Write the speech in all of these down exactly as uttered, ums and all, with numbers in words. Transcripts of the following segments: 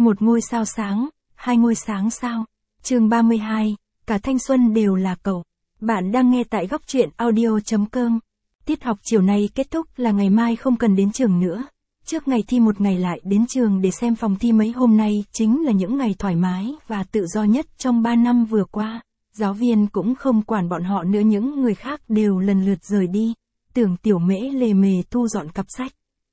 Một ngôi sao sáng, hai ngôi sáng sao. Chương ba mươi hai, cả thanh xuân đều là cậu. Bạn đang nghe tại góc truyện audio chấm com. Tiết học chiều nay kết thúc là ngày mai không cần đến trường nữa. Trước ngày thi một ngày lại đến trường để xem phòng thi mấy hôm nay chính là những ngày thoải mái và tự do nhất trong ba năm vừa qua. Giáo viên cũng không quản bọn họ nữa, những người khác đều lần lượt rời đi. Tưởng Tiểu Mễ lề mề thu dọn cặp sách.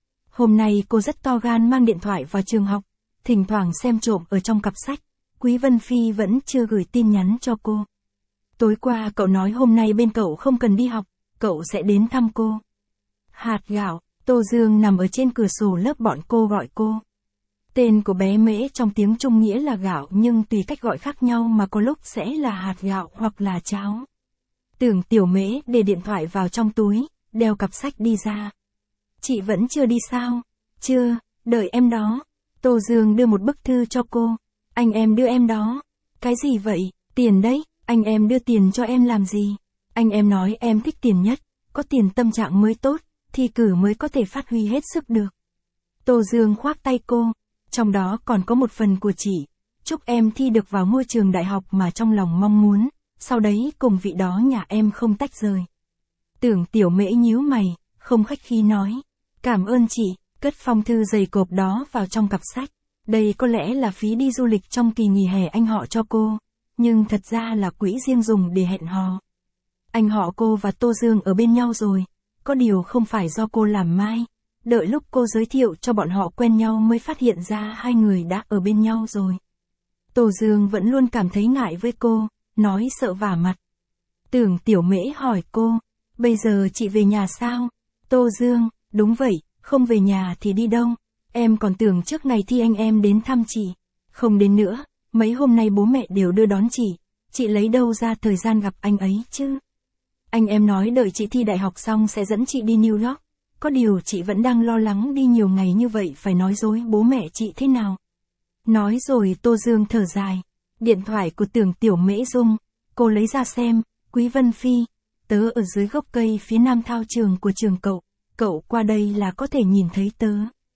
Hôm nay cô rất to gan mang điện thoại vào trường học, thỉnh thoảng xem trộm ở trong cặp sách. Quý Vân Phi vẫn chưa gửi tin nhắn cho cô. Tối qua cậu nói hôm nay bên cậu không cần đi học, cậu sẽ đến thăm cô. Hạt gạo, Tô Dương nằm ở trên cửa sổ lớp bọn cô gọi cô. Tên của bé Mễ trong tiếng Trung nghĩa là gạo nhưng tùy cách gọi khác nhau mà có lúc sẽ là hạt gạo hoặc là cháo. Tưởng Tiểu Mễ để điện thoại vào trong túi, đeo cặp sách đi ra. Chị vẫn chưa đi sao? Chưa, đợi em đó. Tô Dương đưa một bức thư cho cô. Anh em đưa em đó. Cái gì vậy? Tiền đấy, anh em đưa tiền cho em làm gì? Anh em nói em thích tiền nhất, có tiền tâm trạng mới tốt, thi cử mới có thể phát huy hết sức được. Tô Dương khoác tay cô, trong đó còn có một phần của chị. Chúc em thi được vào ngôi trường đại học mà trong lòng mong muốn, sau đấy cùng vị đó nhà em không tách rời. Tưởng Tiểu Mễ nhíu mày, không khách khí nói. Cảm ơn chị, cất phong thư dày cộp đó vào trong cặp sách. Đây có lẽ là phí đi du lịch trong kỳ nghỉ hè anh họ cho cô, nhưng thật ra là quỹ riêng dùng để hẹn hò. Anh họ cô và Tô Dương ở bên nhau rồi, có điều không phải do cô làm mai. Đợi lúc cô giới thiệu cho bọn họ quen nhau mới phát hiện ra hai người đã ở bên nhau rồi. Tô Dương vẫn luôn cảm thấy ngại với cô, nói sợ vả mặt. Tưởng Tiểu Mễ hỏi cô, bây giờ chị về nhà sao? Tô Dương, đúng vậy, không về nhà thì đi đâu? Em còn tưởng trước ngày thi anh em đến thăm chị. Không đến nữa, mấy hôm nay bố mẹ đều đưa đón chị. Chị lấy đâu ra thời gian gặp anh ấy chứ? Anh em nói đợi chị thi đại học xong sẽ dẫn chị đi New York. Có điều chị vẫn đang lo lắng đi nhiều ngày như vậy phải nói dối bố mẹ chị thế nào. Nói rồi Tô Dương thở dài. Điện thoại của Tưởng Tiểu Mễ rung. Cô lấy ra xem. Quý Vân Phi, tớ ở dưới gốc cây phía nam thao trường của trường cậu. Cậu qua đây là có thể nhìn thấy tớ.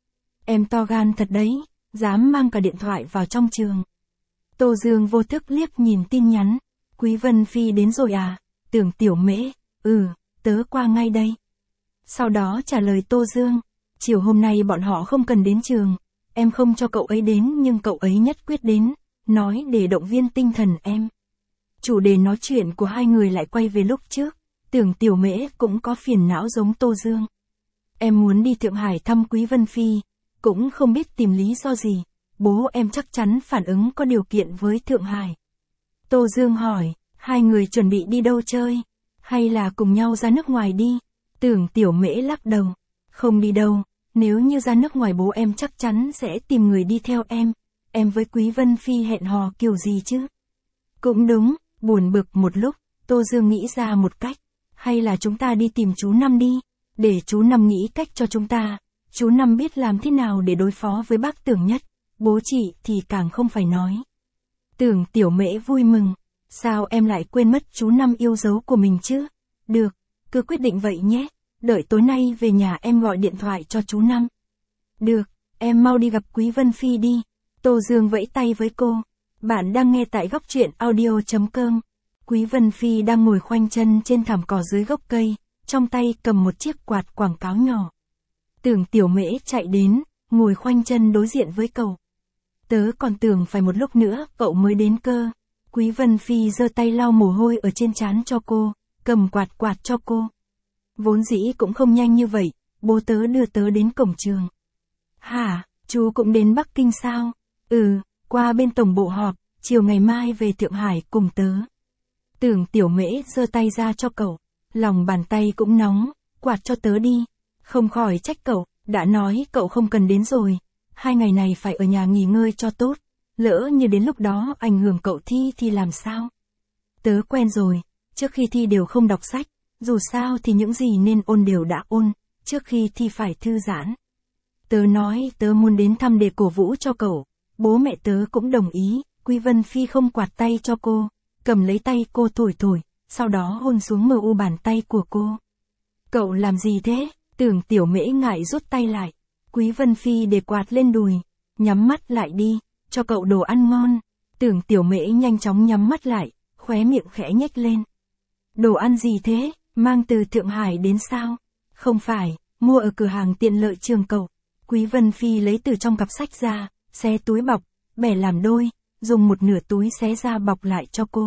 Em to gan thật đấy, dám mang cả điện thoại vào trong trường. Tô Dương vô thức liếc nhìn tin nhắn. Quý Vân Phi đến rồi à? Tưởng Tiểu Mễ, ừ, tớ qua ngay đây. Sau đó trả lời Tô Dương, chiều hôm nay bọn họ không cần đến trường. Em không cho cậu ấy đến nhưng cậu ấy nhất quyết đến, nói để động viên tinh thần em. Chủ đề nói chuyện của hai người lại quay về lúc trước. Tưởng Tiểu Mễ cũng có phiền não giống Tô Dương. Em muốn đi Thượng Hải thăm Quý Vân Phi, cũng không biết tìm lý do gì. Bố em chắc chắn phản ứng có điều kiện với Thượng Hải. Tô Dương hỏi, hai người chuẩn bị đi đâu chơi? Hay là cùng nhau ra nước ngoài đi? Tưởng Tiểu Mễ lắc đầu. Không đi đâu, nếu như ra nước ngoài bố em chắc chắn sẽ tìm người đi theo em. Em với Quý Vân Phi hẹn hò kiểu gì chứ? Cũng đúng, buồn bực một lúc, Tô Dương nghĩ ra một cách. Hay là chúng ta đi tìm chú Năm đi, để chú Năm nghĩ cách cho chúng ta. Chú Năm biết làm thế nào để đối phó với bác Tưởng nhất, bố chị thì càng không phải nói. Tưởng Tiểu Mễ vui mừng. Sao em lại quên mất chú Năm yêu dấu của mình chứ? Được, cứ quyết định vậy nhé. Đợi tối nay về nhà em gọi điện thoại cho chú Năm. Được, em mau đi gặp Quý Vân Phi đi. Tô Dương vẫy tay với cô. Bạn đang nghe tại góc truyện audio chấm com. Quý Vân Phi đang ngồi khoanh chân trên thảm cỏ dưới gốc cây, trong tay cầm một chiếc quạt quảng cáo nhỏ. Tưởng Tiểu Mễ chạy đến, ngồi khoanh chân đối diện với cậu. Tớ còn tưởng phải một lúc nữa cậu mới đến cơ. Quý Vân Phi giơ tay lau mồ hôi ở trên trán cho cô, cầm quạt quạt cho cô. Vốn dĩ cũng không nhanh như vậy, bố tớ đưa tớ đến cổng trường. Hả, chú cũng đến Bắc Kinh sao? Ừ, qua bên tổng bộ họp, chiều ngày mai về Thượng Hải cùng tớ. Tưởng Tiểu Mễ giơ tay ra cho cậu, lòng bàn tay cũng nóng, quạt cho tớ đi. Không khỏi trách cậu, đã nói cậu không cần đến rồi, hai ngày này phải ở nhà nghỉ ngơi cho tốt. Lỡ như đến lúc đó ảnh hưởng cậu thi thì làm sao? Tớ quen rồi, trước khi thi đều không đọc sách, dù sao thì những gì nên ôn đều đã ôn, trước khi thi phải thư giãn. Tớ nói tớ muốn đến thăm để cổ vũ cho cậu, bố mẹ tớ cũng đồng ý. Quý Vân Phi không quạt tay cho cô, cầm lấy tay cô thổi thổi, sau đó hôn xuống mờ u bàn tay của cô. Cậu làm gì thế? Tưởng Tiểu Mễ ngại rút tay lại. Quý Vân Phi để quạt lên đùi, nhắm mắt lại đi. cho cậu đồ ăn ngon. Tưởng Tiểu Mễ nhanh chóng nhắm mắt lại, khóe miệng khẽ nhếch lên. Đồ ăn gì thế, mang từ Thượng Hải đến sao? Không phải, mua ở cửa hàng tiện lợi Trường Cậu. Quý Vân Phi lấy từ trong cặp sách ra, xé túi bọc, bẻ làm đôi, dùng một nửa túi xé ra bọc lại cho cô.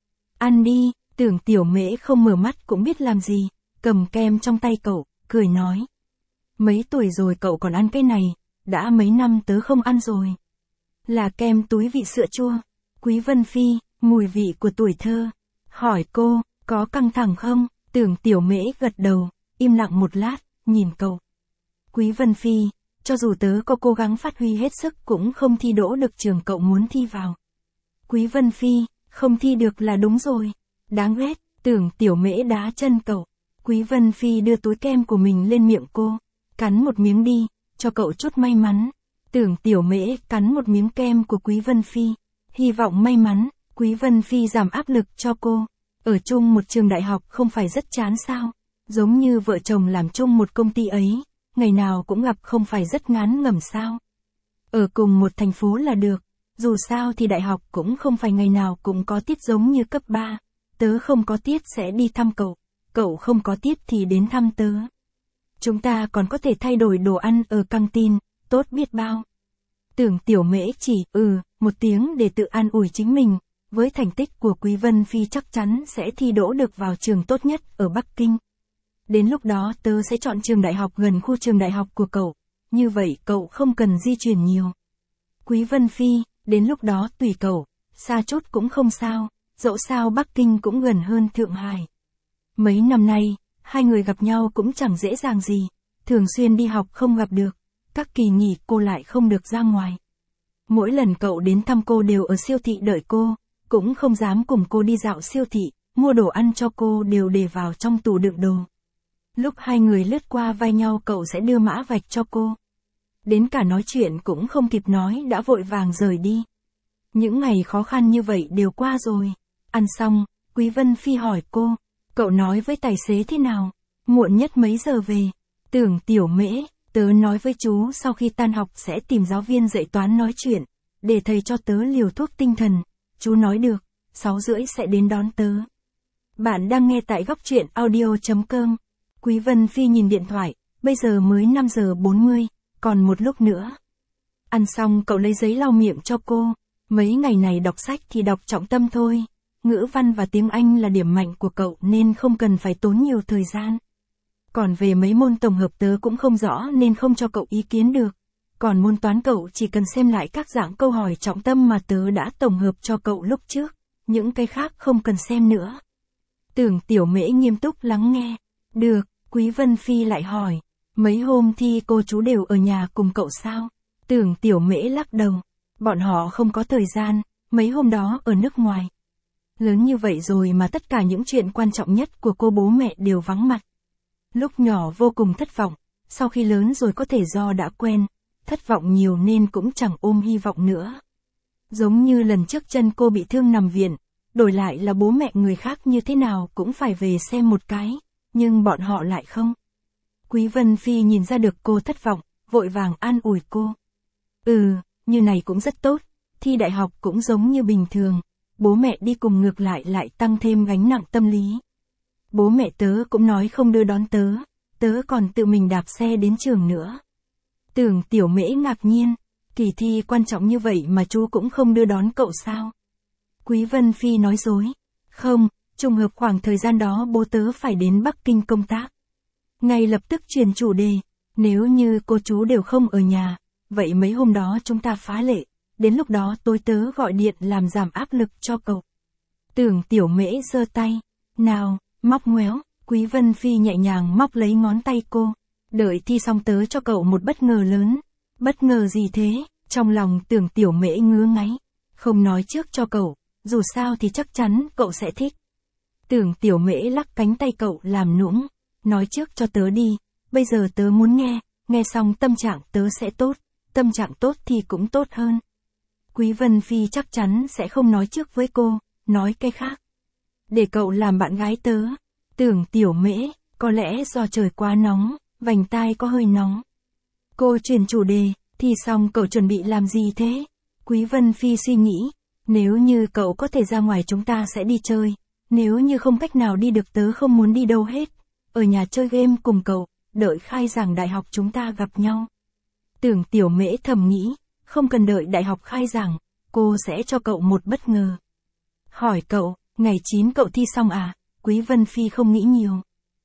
Ăn đi, Tưởng Tiểu Mễ không mở mắt cũng biết làm gì, cầm kem trong tay cậu, cười nói. Mấy tuổi rồi cậu còn ăn cái này, đã mấy năm tớ không ăn rồi. Là kem túi vị sữa chua. Quý Vân Phi, mùi vị của tuổi thơ. Hỏi cô, có căng thẳng không? Tưởng Tiểu Mễ gật đầu, im lặng một lát, nhìn cậu. Quý Vân Phi, cho dù tớ có cố gắng phát huy hết sức cũng không thi đỗ được trường cậu muốn thi vào. Quý Vân Phi, không thi được là đúng rồi. Đáng ghét, Tưởng Tiểu Mễ đá chân cậu. Quý Vân Phi đưa túi kem của mình lên miệng cô, cắn một miếng đi, cho cậu chút may mắn. Tưởng Tiểu Mễ cắn một miếng kem của Quý Vân Phi, hy vọng may mắn. Quý Vân Phi giảm áp lực cho cô. Ở chung một trường đại học không phải rất chán sao? Giống như vợ chồng làm chung một công ty ấy, ngày nào cũng gặp không phải rất ngán ngẩm sao? Ở cùng một thành phố là được, dù sao thì đại học cũng không phải ngày nào cũng có tiết giống như cấp ba. Tớ không có tiết sẽ đi thăm cậu, cậu không có tiết thì đến thăm tớ. Chúng ta còn có thể thay đổi đồ ăn ở căng tin, tốt biết bao. Tưởng Tiểu Mễ chỉ ừ một tiếng để tự an ủi chính mình, với thành tích của Quý Vân Phi chắc chắn sẽ thi đỗ được vào trường tốt nhất ở Bắc Kinh. Đến lúc đó tớ sẽ chọn trường đại học gần khu trường đại học của cậu, như vậy cậu không cần di chuyển nhiều. Quý Vân Phi, đến lúc đó tùy cậu, xa chút cũng không sao, dẫu sao Bắc Kinh cũng gần hơn Thượng Hải. Mấy năm nay, hai người gặp nhau cũng chẳng dễ dàng gì, thường xuyên đi học không gặp được, các kỳ nghỉ cô lại không được ra ngoài. Mỗi lần cậu đến thăm cô đều ở siêu thị đợi cô, cũng không dám cùng cô đi dạo siêu thị, mua đồ ăn cho cô đều để vào trong tủ đựng đồ. Lúc hai người lướt qua vai nhau cậu sẽ đưa mã vạch cho cô. Đến cả nói chuyện cũng không kịp nói đã vội vàng rời đi. Những ngày khó khăn như vậy đều qua rồi. Ăn xong, Quý Vân Phi hỏi cô, cậu nói với tài xế thế nào? Muộn nhất mấy giờ về? Tưởng Tiểu Mễ, tớ nói với chú sau khi tan học sẽ tìm giáo viên dạy toán nói chuyện, để thầy cho tớ liều thuốc tinh thần. Chú nói được, sáu rưỡi sẽ đến đón tớ. Bạn đang nghe tại góc truyện audio chấm com. Quý Vân Phi nhìn điện thoại, bây giờ mới năm giờ bốn mươi, còn một lúc nữa. Ăn xong cậu lấy giấy lau miệng cho cô, mấy ngày này đọc sách thì đọc trọng tâm thôi. Ngữ văn và tiếng Anh là điểm mạnh của cậu nên không cần phải tốn nhiều thời gian. Còn về mấy môn tổng hợp tớ cũng không rõ nên không cho cậu ý kiến được. Còn môn toán cậu chỉ cần xem lại các dạng câu hỏi trọng tâm mà tớ đã tổng hợp cho cậu lúc trước, những cái khác không cần xem nữa. Tưởng Tiểu Mễ nghiêm túc lắng nghe. Được, Quý Vân Phi lại hỏi, mấy hôm thi cô chú đều ở nhà cùng cậu sao? Tưởng Tiểu Mễ lắc đầu, bọn họ không có thời gian, mấy hôm đó ở nước ngoài. Lớn như vậy rồi mà tất cả những chuyện quan trọng nhất của cô bố mẹ đều vắng mặt. Lúc nhỏ vô cùng thất vọng, sau khi lớn rồi có thể do đã quen, thất vọng nhiều nên cũng chẳng ôm hy vọng nữa. Giống như lần trước chân cô bị thương nằm viện, đổi lại là bố mẹ người khác như thế nào cũng phải về xem một cái, nhưng bọn họ lại không. Quý Vân Phi nhìn ra được cô thất vọng, vội vàng an ủi cô. Ừ, như này cũng rất tốt, thi đại học cũng giống như bình thường, bố mẹ đi cùng ngược lại lại tăng thêm gánh nặng tâm lý. Bố mẹ tớ cũng nói không đưa đón tớ, tớ còn tự mình đạp xe đến trường nữa. Tưởng Tiểu Mễ ngạc nhiên, kỳ thi quan trọng như vậy mà chú cũng không đưa đón cậu sao? Quý Vân Phi nói dối, không, trùng hợp khoảng thời gian đó bố tớ phải đến Bắc Kinh công tác. Ngay lập tức chuyển chủ đề, nếu như cô chú đều không ở nhà, vậy mấy hôm đó chúng ta phá lệ, đến lúc đó tôi tớ gọi điện làm giảm áp lực cho cậu. Tưởng Tiểu Mễ giơ tay, nào, móc ngoéo, Quý Vân Phi nhẹ nhàng móc lấy ngón tay cô, đợi thi xong tớ cho cậu một bất ngờ lớn. Bất ngờ gì thế? Trong lòng Tưởng Tiểu Mễ ngứa ngáy, không nói trước cho cậu, dù sao thì chắc chắn cậu sẽ thích. Tưởng Tiểu Mễ lắc cánh tay cậu làm nũng, nói trước cho tớ đi, bây giờ tớ muốn nghe, nghe xong tâm trạng tớ sẽ tốt, tâm trạng tốt thì cũng tốt hơn. Quý Vân Phi chắc chắn sẽ không nói trước với cô, nói cái khác. Để cậu làm bạn gái tớ. Tưởng Tiểu Mễ, có lẽ do trời quá nóng, vành tai có hơi nóng. Cô chuyển chủ đề, thì xong cậu chuẩn bị làm gì thế? Quý Vân Phi suy nghĩ, nếu như cậu có thể ra ngoài chúng ta sẽ đi chơi, nếu như không cách nào đi được tớ không muốn đi đâu hết, ở nhà chơi game cùng cậu, đợi khai giảng đại học chúng ta gặp nhau. Tưởng Tiểu Mễ thầm nghĩ, không cần đợi đại học khai giảng, cô sẽ cho cậu một bất ngờ. Hỏi cậu, ngày chín cậu thi xong à? Quý Vân Phi không nghĩ nhiều.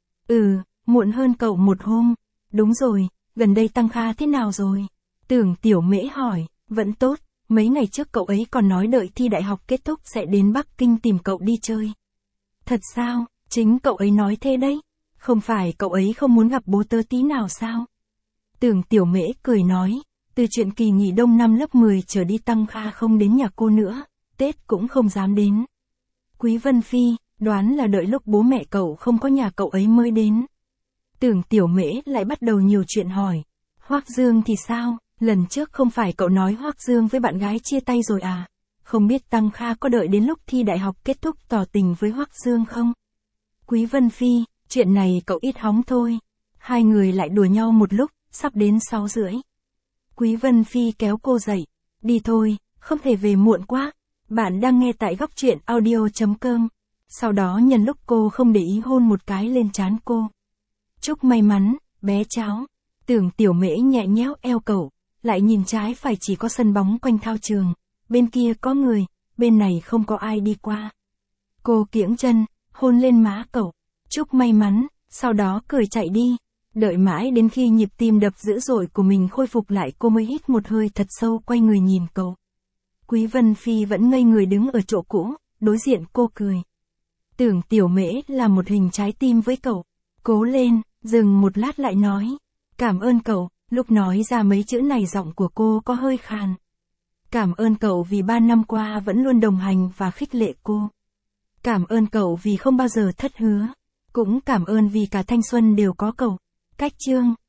Ừ, muộn hơn cậu một hôm. Đúng rồi, gần đây Tăng Kha thế nào rồi? Tưởng Tiểu Mễ hỏi, vẫn tốt, mấy ngày trước cậu ấy còn nói đợi thi đại học kết thúc sẽ đến Bắc Kinh tìm cậu đi chơi. Thật sao, chính cậu ấy nói thế đấy, không phải cậu ấy không muốn gặp bố tớ tí nào sao? Tưởng Tiểu Mễ cười nói, từ chuyện kỳ nghỉ đông năm lớp mười trở đi Tăng Kha không đến nhà cô nữa, Tết cũng không dám đến. Quý Vân Phi, đoán là đợi lúc bố mẹ cậu không có nhà cậu ấy mới đến. Tưởng Tiểu Mễ lại bắt đầu nhiều chuyện hỏi, Hoắc Dương thì sao, lần trước không phải cậu nói Hoắc Dương với bạn gái chia tay rồi à? Không biết Tăng Kha có đợi đến lúc thi đại học kết thúc tỏ tình với Hoắc Dương không? Quý Vân Phi, chuyện này cậu ít hóng thôi. Hai người lại đùa nhau một lúc, sắp đến sáu rưỡi. Quý Vân Phi kéo cô dậy, đi thôi, không thể về muộn quá. Bạn đang nghe tại góc truyện audio.com. Sau đó nhân lúc cô không để ý hôn một cái lên trán cô. Chúc may mắn, bé cháu. Tưởng Tiểu Mễ nhẹ nhéo eo cậu, lại nhìn trái phải chỉ có sân bóng quanh thao trường. Bên kia có người, bên này không có ai đi qua. Cô kiễng chân, hôn lên má cậu. Chúc may mắn, sau đó cười chạy đi. Đợi mãi đến khi nhịp tim đập dữ dội của mình khôi phục lại cô mới hít một hơi thật sâu quay người nhìn cậu. Quý Vân Phi vẫn ngây người đứng ở chỗ cũ, đối diện cô cười. Tưởng Tiểu Mễ là một hình trái tim với cậu. Cố lên, dừng một lát lại nói. Cảm ơn cậu, lúc nói ra mấy chữ này giọng của cô có hơi khàn. Cảm ơn cậu vì ba năm qua vẫn luôn đồng hành và khích lệ cô. Cảm ơn cậu vì không bao giờ thất hứa. Cũng cảm ơn vì cả thanh xuân đều có cậu. Cách chương